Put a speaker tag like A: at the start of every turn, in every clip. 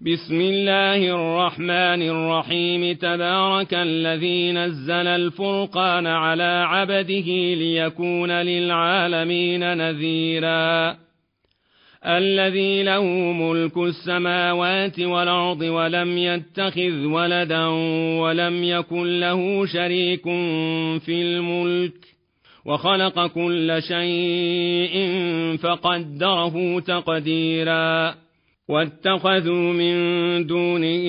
A: بسم الله الرحمن الرحيم تبارك الذي نزل الفرقان على عبده ليكون للعالمين نذيرا الذي له ملك السماوات والأرض ولم يتخذ ولدا ولم يكن له شريك في الملك وخلق كل شيء فقدره تقديرا واتخذوا من دونه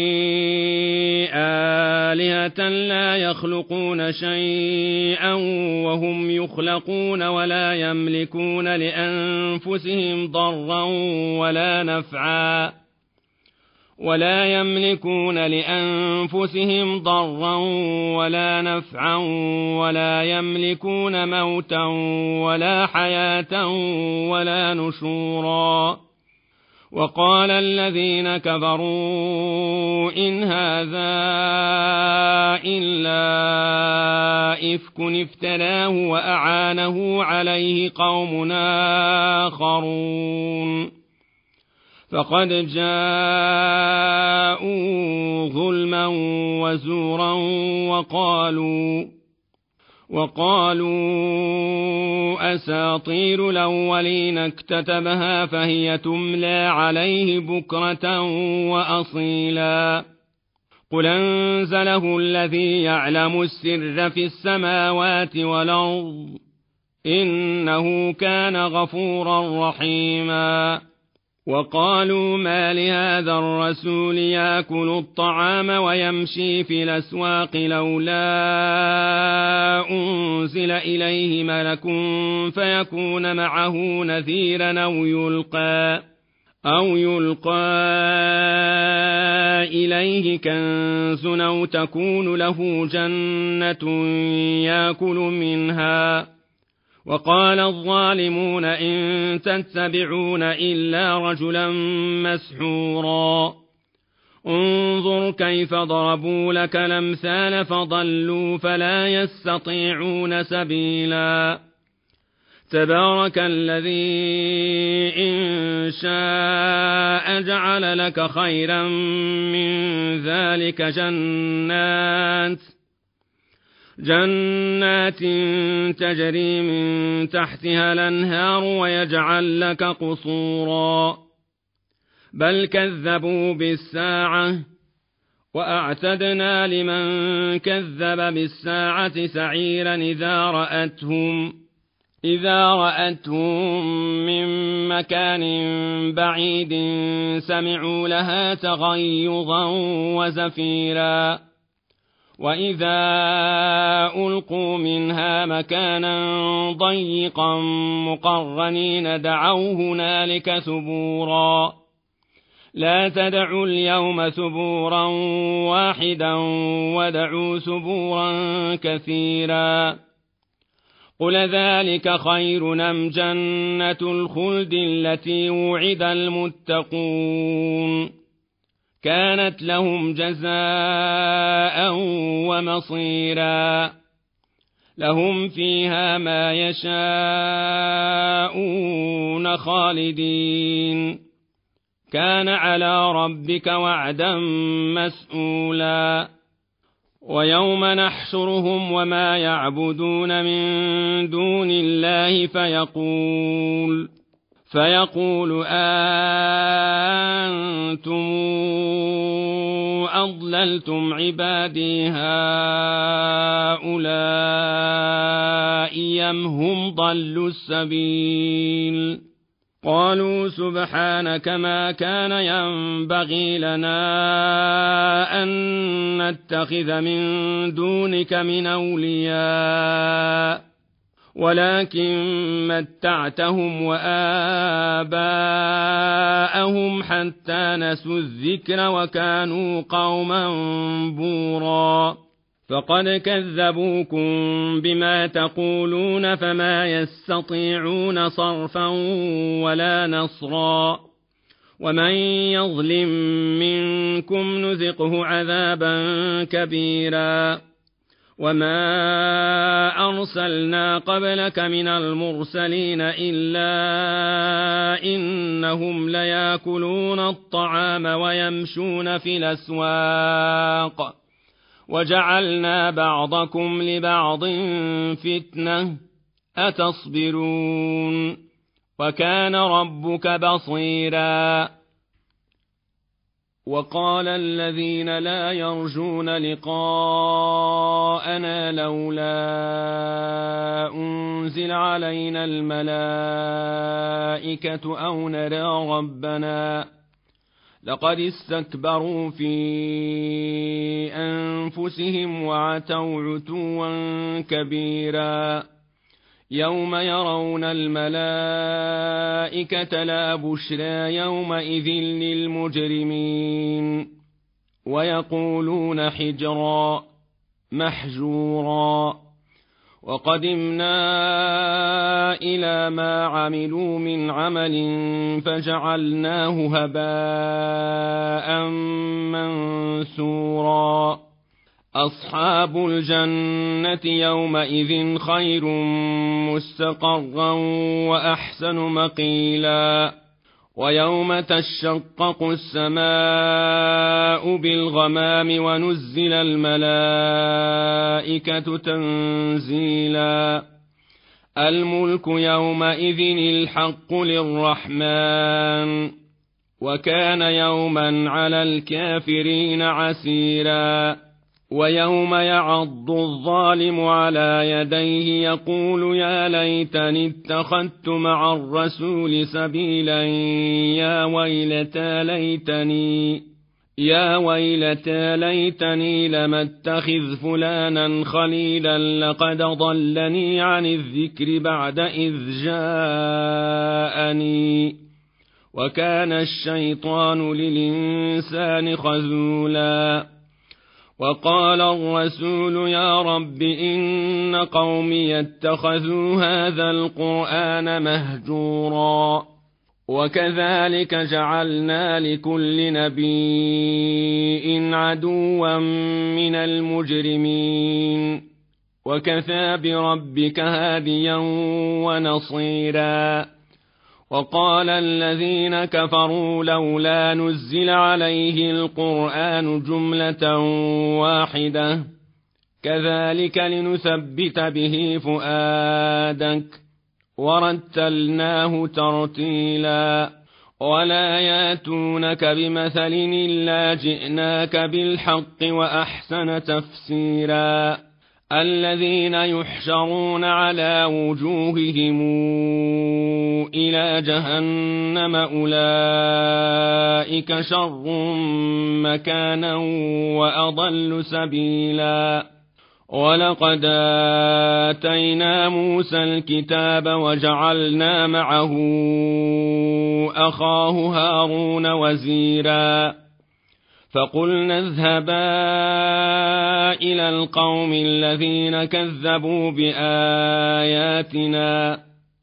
A: آلهة لا يخلقون شيئا وهم يخلقون ولا يملكون لأنفسهم ضرا ولا نفعا ولا يملكون موتا ولا حياة ولا نشورا وقال الذين كفروا إن هذا إلا إفك افتراه وأعانه عليه قوم آخرون فقد جاءوا ظلما وزورا وقالوا أساطير الأولين اكتتبها فهي تملى عليه بكرة وأصيلا قل أنزله الذي يعلم السر في السماوات والأرض إنه كان غفورا رحيما وقالوا ما لهذا الرسول يأكل الطعام ويمشي في الأسواق لولا أنزل إليه ملك فيكون معه نذيرا أو يلقى إليه كنز أو تكون له جنة يأكل منها وقال الظالمون إن تتبعون إلا رجلا مسحورا انظر كيف ضربوا لك الأمثال فضلوا فلا يستطيعون سبيلا تبارك الذي إن شاء جعل لك خيرا من ذلك جنات تجري من تحتها الأنهار ويجعل لك قصورا بل كذبوا بالساعة وأعتدنا لمن كذب بالساعة سعيرا إذا رأتهم من مكان بعيد سمعوا لها تغيظا وزفيرا وإذا ألقوا منها مكانا ضيقا مقرنين دعوا هنالك ثبورا لا تدعوا اليوم ثبورا واحدا ودعوا ثبورا كثيرا قل ذلك خير أم جنة الخلد التي وعد المتقون كانت لهم جزاء ومصيرا لهم فيها ما يشاءون خالدين كان على ربك وعدا مسئولا ويوم نحشرهم وما يعبدون من دون الله فيقول أنتم أضللتم عبادي هؤلاء أم هم ضلوا السبيل قالوا سبحانك ما كان ينبغي لنا أن نتخذ من دونك من أولياء ولكن متعتهم وآباءهم حتى نسوا الذكر وكانوا قوما بورا فقد كذبوكم بما تقولون فما يستطيعون صرفا ولا نصرا ومن يظلم منكم نذقه عذابا كبيرا وما أرسلنا قبلك من المرسلين إلا إنهم ليأكلون الطعام ويمشون في الأسواق وجعلنا بعضكم لبعض فتنة أتصبرون وكان ربك بصيرا. وقال الذين لا يرجون لقاءنا لولا أنزل علينا الملائكة أو نرى ربنا لقد استكبروا في أنفسهم وعتوا عتوا كبيرا. يوم يرون الملائكة لا بشرى يومئذ للمجرمين ويقولون حجرا محجورا. وقدمنا إلى ما عملوا من عمل فجعلناه هباء منثورا. أصحاب الجنة يومئذ خير مستقرا وأحسن مقيلا. ويوم تشقق السماء بالغمام ونزل الملائكة تنزيلا. الملك يومئذ الحق للرحمن وكان يوما على الكافرين عسيرا. ويوم يعض الظالم على يديه يقول يا ليتني اتخذت مع الرسول سبيلا يا ويلتى ليتني لم اتخذ فلانا خليلا لقد ضلني عن الذكر بعد إذ جاءني وكان الشيطان للإنسان خذولا. وقال الرسول يا رب إن قومي اتخذوا هذا القرآن مهجورا. وكذلك جعلنا لكل نبي عدوا من المجرمين وكفى بربك هاديا ونصيرا. وقال الذين كفروا لولا نزل عليه القرآن جملة واحدة كذلك لنثبت به فؤادك ورتلناه ترتيلا. ولا ياتونك بمثل إلا جئناك بالحق وأحسن تفسيرا. الذين يحشرون على وجوههم إلى جهنم أولئك شر مكانا وأضل سبيلا. ولقد آتينا موسى الكتاب وجعلنا معه أخاه هارون وزيرا. فقلنا اذهبا إلى القوم الذين كذبوا بآياتنا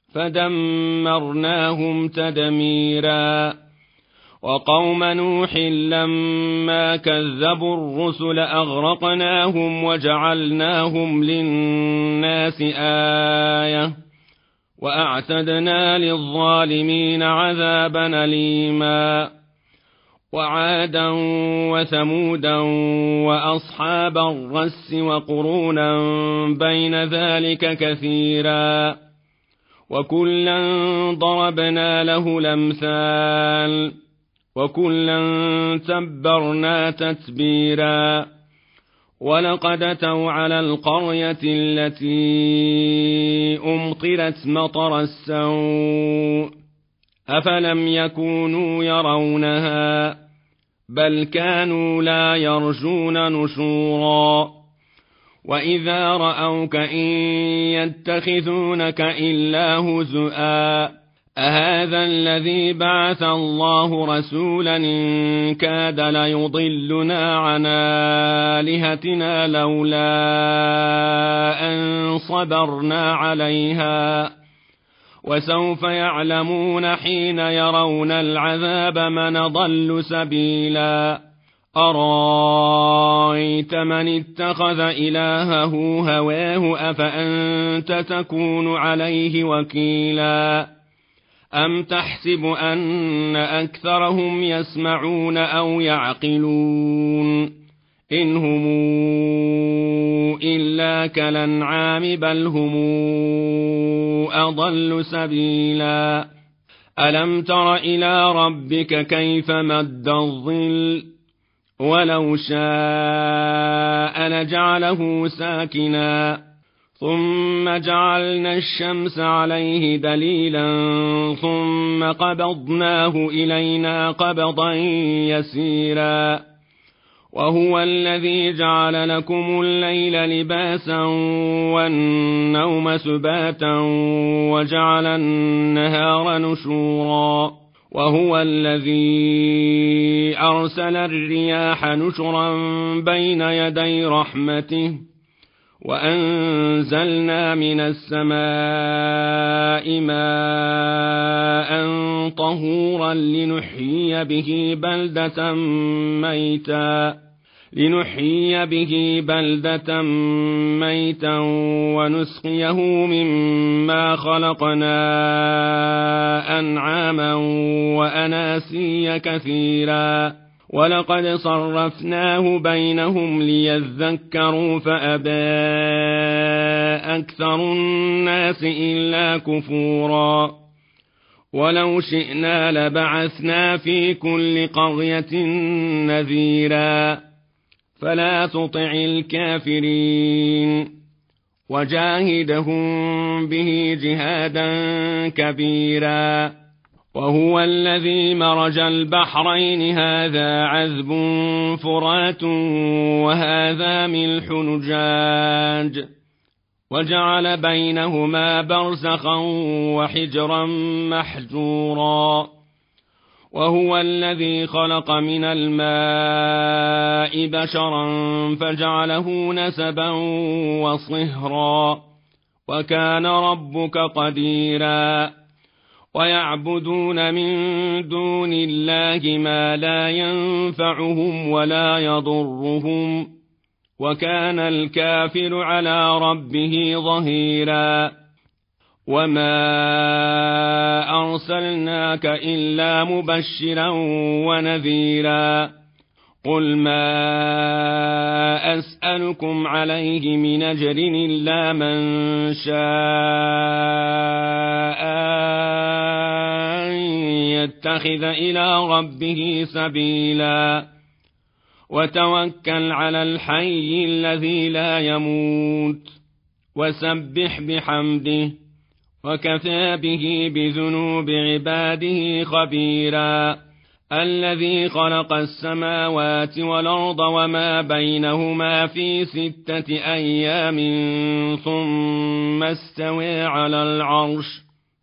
A: فدمرناهم تدميرا. وقوم نوح لما كذبوا الرسل أغرقناهم وجعلناهم للناس آية وأعتدنا للظالمين عذابا أليما. وعادا وثمودا وأصحاب الرس وقرونا بين ذلك كثيرا وكلا ضربنا له الأمثال وكلا تبرنا تتبيرا. ولقد أتوا على القرية التي أمطرت مطر السوء أفلم يكونوا يرونها بل كانوا لا يرجون نشورا. وإذا رأوك إن يتخذونك إلا هزؤا أهذا الذي بعث الله رسولا إن كاد ليضلنا عن آلهتنا لولا أن صبرنا عليها وسوف يعلمون حين يرون العذاب من ضل سبيلا. أرايت من اتخذ إلهه هواه أفأنت تكون عليه وكيلا أم تحسب أن أكثرهم يسمعون أو يعقلون إن هم إلا كالأنعام بل هم أضل سبيلا ألم تر إلى ربك كيف مد الظل ولو شاء لجعله ساكنا ثم جعلنا الشمس عليه دليلا ثم قبضناه إلينا قبضا يسيرا وهو الذي جعل لكم الليل لباسا والنوم سباتا وجعل النهار نشورا وهو الذي أرسل الرياح نشرا بين يدي رحمته وأنزلنا من السماء ماء طهورا لنحيي به بلدة ميتا ونسقيه مما خلقنا أنعاما وأناسيا كثيرا ولقد صرفناه بينهم ليذكروا فأبى أكثر الناس إلا كفورا ولو شئنا لبعثنا في كل قرية نذيرا فلا تطع الكافرين وجاهدهم به جهادا كبيرا وهو الذي مرج البحرين هذا عذب فرات وهذا ملح نجاج وجعل بينهما برزخا وحجرا محجورا وهو الذي خلق من الماء بشرا فجعله نسبا وصهرا وكان ربك قديرا ويعبدون من دون الله ما لا ينفعهم ولا يضرهم وكان الكافر على ربه ظهيرا وما أرسلناك إلا مبشرا ونذيرا قل ما أسألكم عليه من أجر إلا من شاء أن يتخذ إلى ربه سبيلا وتوكل على الحي الذي لا يموت وسبح بحمده وكفى به بذنوب عباده خبيرا الذي خلق السماوات والأرض وما بينهما في 6 أيام ثم استوى على العرش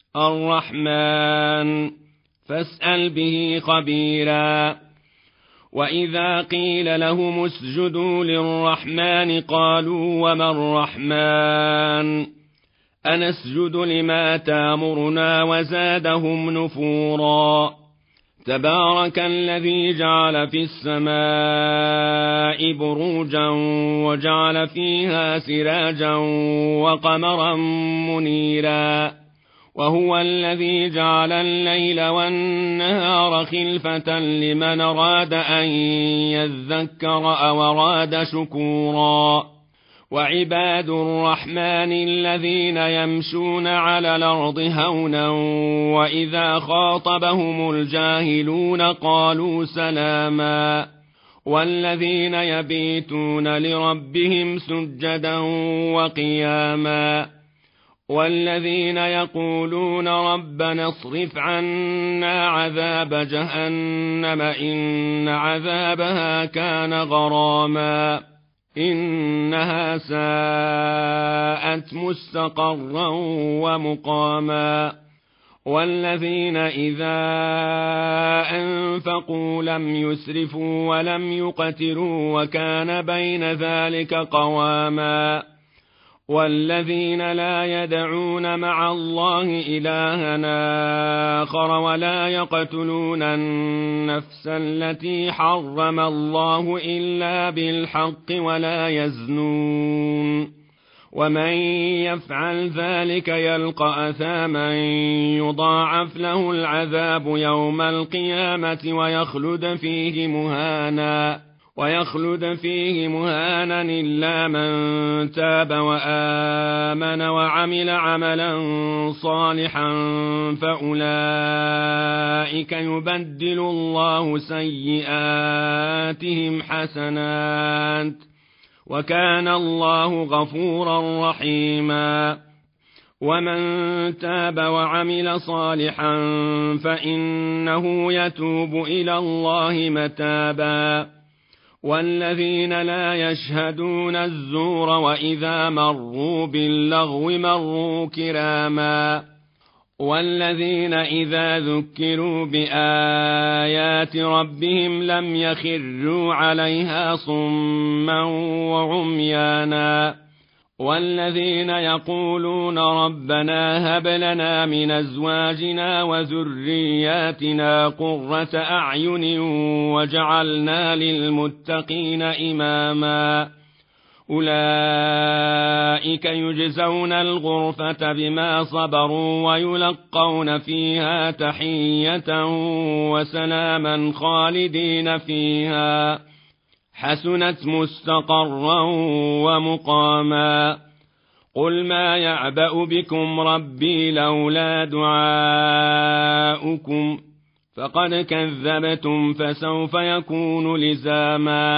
A: الرحمن فاسأل به خبيرا وإذا قيل لهم اسجدوا للرحمن قالوا وما الرحمن أنسجد لما تامرنا وزادهم نفورا تبارك الذي جعل في السماء بروجا وجعل فيها سراجا وقمرا منيرا وهو الذي جعل الليل والنهار خلفة لمن أراد أن يذكر أو أراد شكورا وعباد الرحمن الذين يمشون على الأرض هونا وإذا خاطبهم الجاهلون قالوا سلاما والذين يبيتون لربهم سجدا وقياما والذين يقولون ربنا اصرف عنا عذاب جهنم إن عذابها كان غراما إنها ساءت مستقرا ومقاما والذين إذا أنفقوا لم يسرفوا ولم يقتروا وكان بين ذلك قواما والذين لا يدعون مع الله إلها آخر ولا يقتلون النفس التي حرم الله إلا بالحق ولا يزنون ومن يفعل ذلك يلقى أثاما يضاعف له العذاب يوم القيامة ويخلد فيه مهانا إلا من تاب وآمن وعمل عملا صالحا فأولئك يبدل الله سيئاتهم حسنات وكان الله غفورا رحيما ومن تاب وعمل صالحا فإنه يتوب إلى الله متابا والذين لا يشهدون الزور وإذا مروا باللغو مروا كراما والذين إذا ذكروا بآيات ربهم لم يخروا عليها صما وعميانا والذين يقولون ربنا هب لنا من أزواجنا وذرياتنا قرة أعين وجعلنا للمتقين إماما أولئك يجزون الغرفة بما صبروا ويلقون فيها تحية وسلاما خالدين فيها حسنت مستقرا ومقاما قل ما يعبأ بكم ربي لولا دعاؤكم فقد كذبتم فسوف يكون لزاما